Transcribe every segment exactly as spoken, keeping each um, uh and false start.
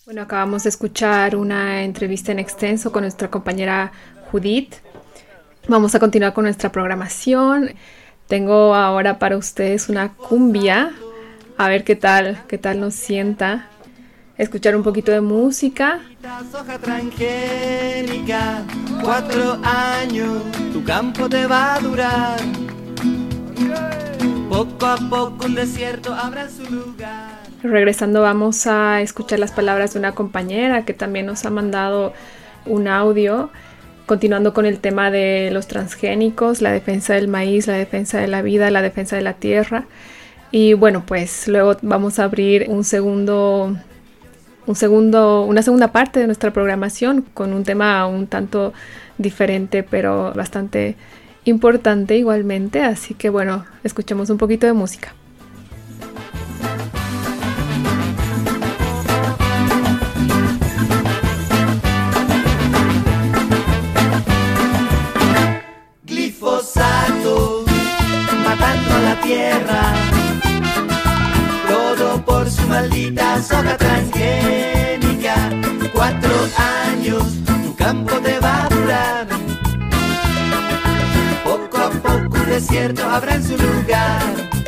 Bueno, acabamos de escuchar una entrevista en extenso con nuestra compañera Judith. Vamos a continuar con nuestra programación. Tengo ahora para ustedes una cumbia. A ver qué tal, qué tal nos sienta. Escuchar un poquito de música. Soja transgénica, cuatro años, tu campo te va a durar. Poco a poco un desierto habrá en su lugar. Regresando vamos a escuchar las palabras de una compañera que también nos ha mandado un audio, continuando con el tema de los transgénicos, la defensa del maíz, la defensa de la vida, la defensa de la tierra. Y bueno, pues luego vamos a abrir un segundo, un segundo, una segunda parte de nuestra programación con un tema un tanto diferente, pero bastante importante igualmente. Así que bueno, escuchemos un poquito de música. Glifosato, matando a la tierra, todo por su maldita soja transgénica. Cuatro años, tu campo te va a durar. Poco a poco un desierto habrá en su lugar.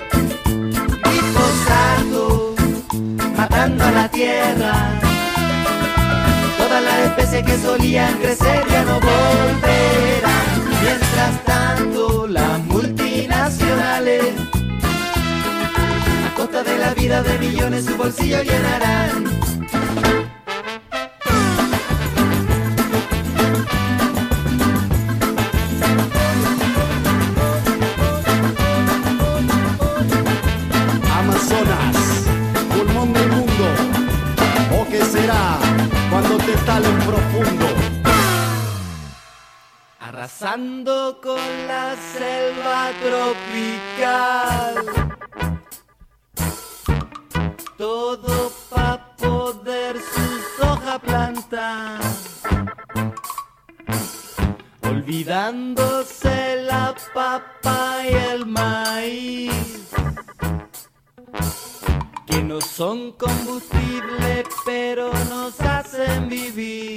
Glifosato, matando a la tierra, todas las especies que solían crecer ya no volverán. Mientras tanto, las multinacionales, a costa de la vida de millones, su bolsillo llenarán. Amazonas, pulmón del mundo, ¿o qué será cuando te talen profundo? Arrasando con la selva tropical, todo pa' poder su soja plantar, olvidándose la papa y el maíz, que no son combustible pero nos hacen vivir.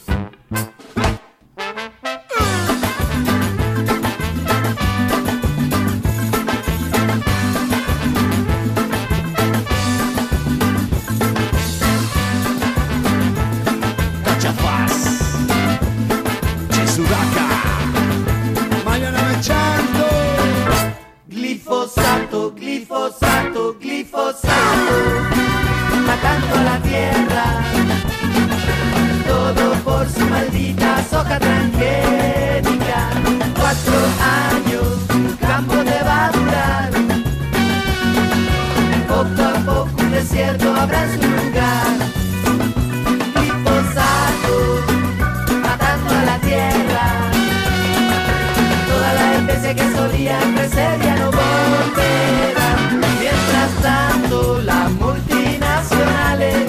Glifosato, glifosato, glifosato, matando a la tierra, todo por su maldita soja transgénica. Cuatro años, tu campo te va a durar. Poco a poco un desierto habrá en su lugar. Glifosato, matando a la tierra, todas las especies que solían crecer ya no volverán. Mientras tanto, las multinacionales,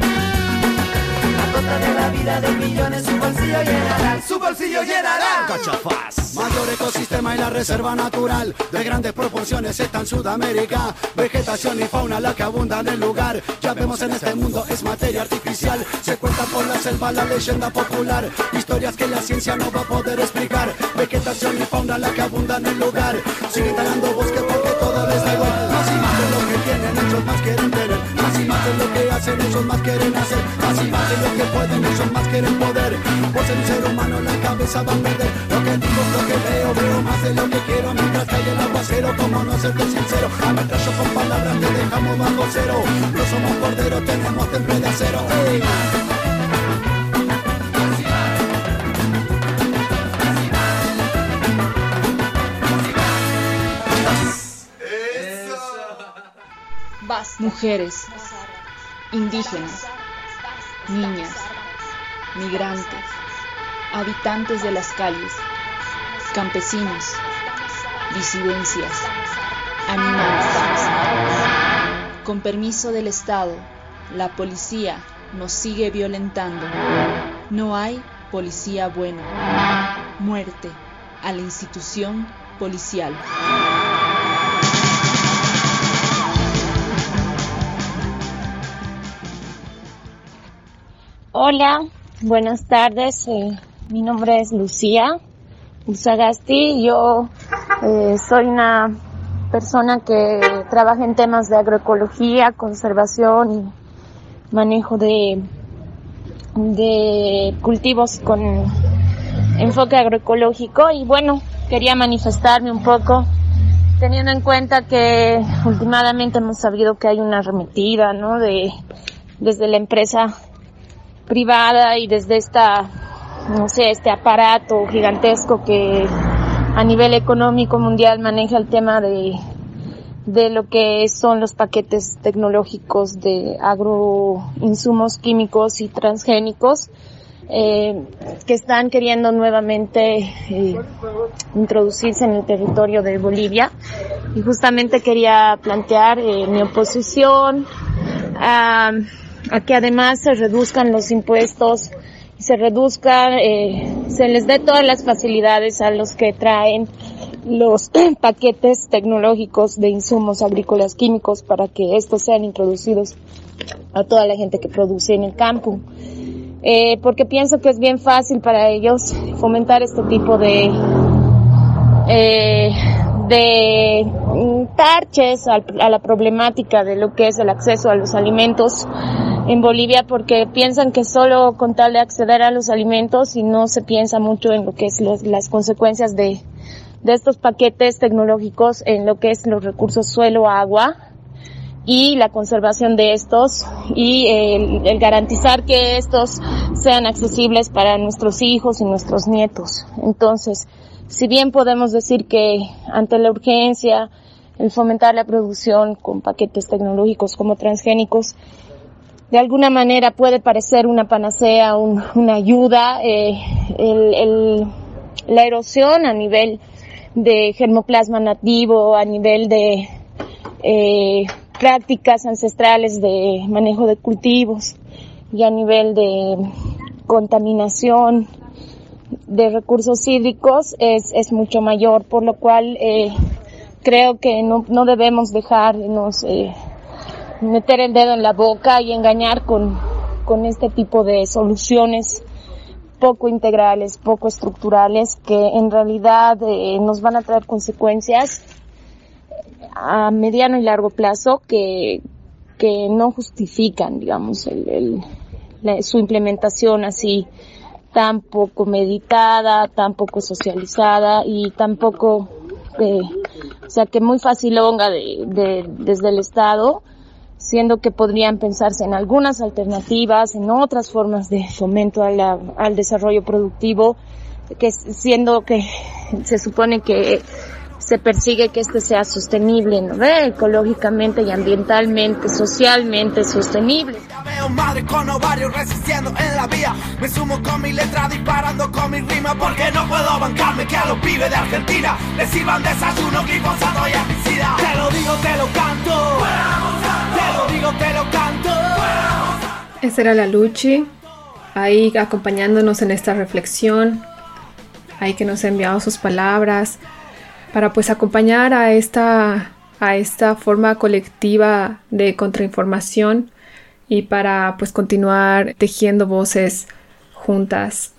a costa de la vida de millones, su bolsillo llenarán, su bolsillo llenarán. Cachafaz, mayor ecosistema y la reserva natural de grandes proporciones está en Sudamérica. Vegetación y fauna la que abunda en el lugar. Ya vemos en este mundo es materia artificial. Se cuenta por la selva la leyenda popular, historias que la ciencia no va a poder explicar. Vegetación y fauna la que abunda en el lugar. Siguen talando bosque porque todo les da igual. Más y más de lo que tienen, ellos más quieren tener. Más y más de lo que hacen, ellos más quieren hacer. Más y más de lo que pueden, ellos más quieren poder. Por ser un ser humano la cabeza va a perder. Lo que digo es lo que veo, veo más de lo que quiero. Mientras cae el aguacero, como no serte sincero. Ametrallo con palabras, te dejamos bajo cero. No somos corderos, tenemos temple de acero. ¡Ey! Mujeres, indígenas, niñas, migrantes, habitantes de las calles, campesinos, disidencias, animales. Con permiso del Estado, la policía nos sigue violentando. No hay policía buena. Muerte a la institución policial. Hola, buenas tardes. Eh, mi nombre es Lucía Usagasti. Yo eh, soy una persona que trabaja en temas de agroecología, conservación y manejo de, de cultivos con enfoque agroecológico. Y bueno, quería manifestarme un poco, teniendo en cuenta que últimamente hemos sabido que hay una arremetida, ¿no?, de desde la empresa privada y desde esta, no sé, este aparato gigantesco que a nivel económico mundial maneja el tema de de lo que son los paquetes tecnológicos de agroinsumos químicos y transgénicos, eh, que están queriendo nuevamente eh, introducirse en el territorio de Bolivia. Y justamente quería plantear eh, mi oposición a a que además se reduzcan los impuestos, se reduzcan, eh, se les dé todas las facilidades a los que traen los paquetes tecnológicos de insumos agrícolas químicos para que estos sean introducidos a toda la gente que produce en el campo. Eh, porque pienso que es bien fácil para ellos fomentar este tipo de eh, de parches a, a la problemática de lo que es el acceso a los alimentos en Bolivia, porque piensan que solo con tal de acceder a los alimentos y no se piensa mucho en lo que es los, las consecuencias de, de estos paquetes tecnológicos en lo que es los recursos suelo, agua y la conservación de estos y el, el garantizar que estos sean accesibles para nuestros hijos y nuestros nietos. Entonces, si bien podemos decir que ante la urgencia, el fomentar la producción con paquetes tecnológicos como transgénicos, de alguna manera puede parecer una panacea, un, una ayuda, eh, el, el, la erosión a nivel de germoplasma nativo, a nivel de eh, prácticas ancestrales de manejo de cultivos y a nivel de contaminación de recursos hídricos es, es mucho mayor, por lo cual eh, creo que no, no debemos dejarnos eh, meter el dedo en la boca y engañar con, con este tipo de soluciones poco integrales, poco estructurales, que en realidad eh, nos van a traer consecuencias a mediano y largo plazo que, que no justifican, digamos, el, el, la, su implementación así tan poco meditada, tan poco socializada y tan poco, eh, o sea, que muy facilonga de, de, desde el Estado, siendo que podrían pensarse en algunas alternativas, en otras formas de fomento a la, al desarrollo productivo, que siendo que se supone que se persigue que este sea sostenible, ¿no ve? Ecológicamente y ambientalmente, socialmente sostenible. Ya veo madre con ovarios resistiendo en la vía. Me sumo con mi letra disparando con mi rima, porque no puedo bancarme que a los pibes de Argentina les sirvan desayuno, glifosato y herbicida. Te lo digo, te lo canto. Te lo digo, te lo canto. Esa era la Luchi, ahí acompañándonos en esta reflexión, ahí que nos ha enviado sus palabras, para pues acompañar a esta, a esta forma colectiva de contrainformación y para pues continuar tejiendo voces juntas